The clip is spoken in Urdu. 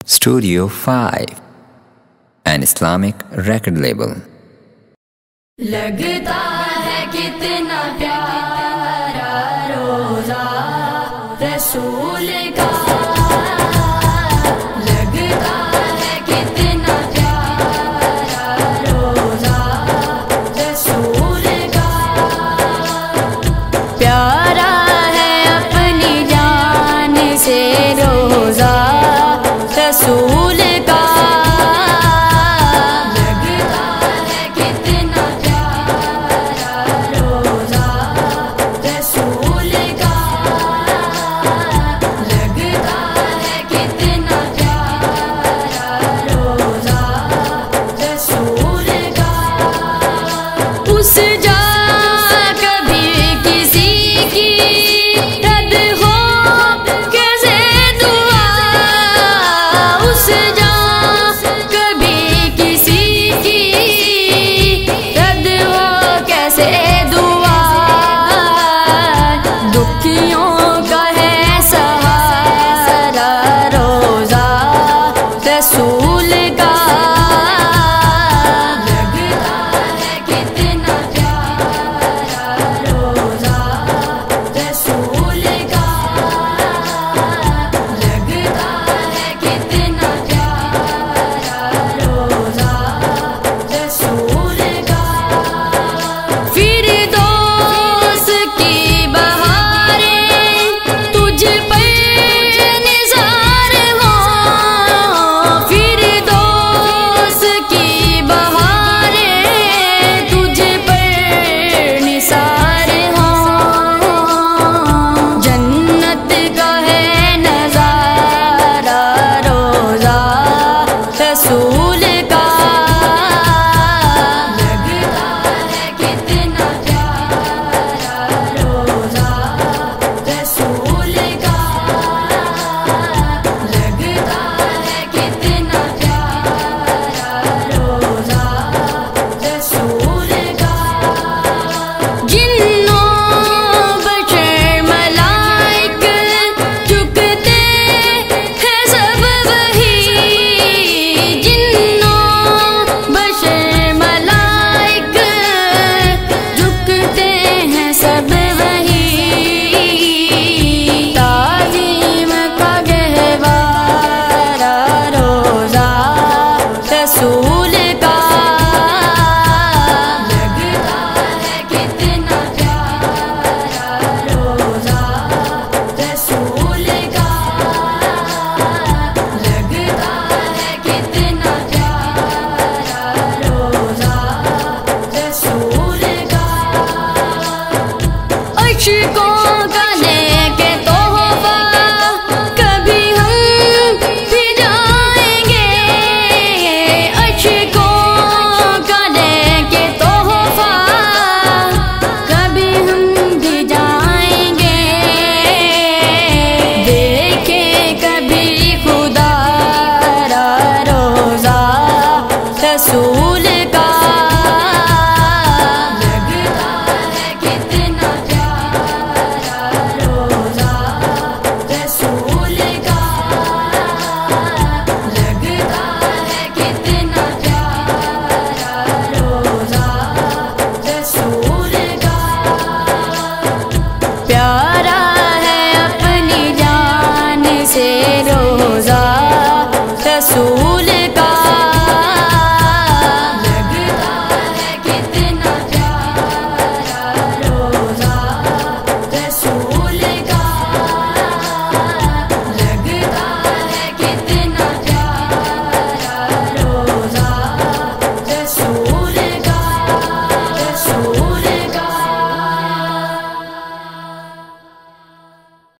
Studio 5, an Islamic record label. لگتا ہے کتنا پیارا روزہ رسول کا، لگتا ہے کتنا پیارا روزہ رسول کا، پیارا ہے اپنی جان سے روزہ رسول کا، اس جا کبھی کسی کی رد ہو کیسے دعا، اس جا کبھی کسی کی رد ہو کیسے دعا، دکھیوں کا ہے سہارا روزہ رسول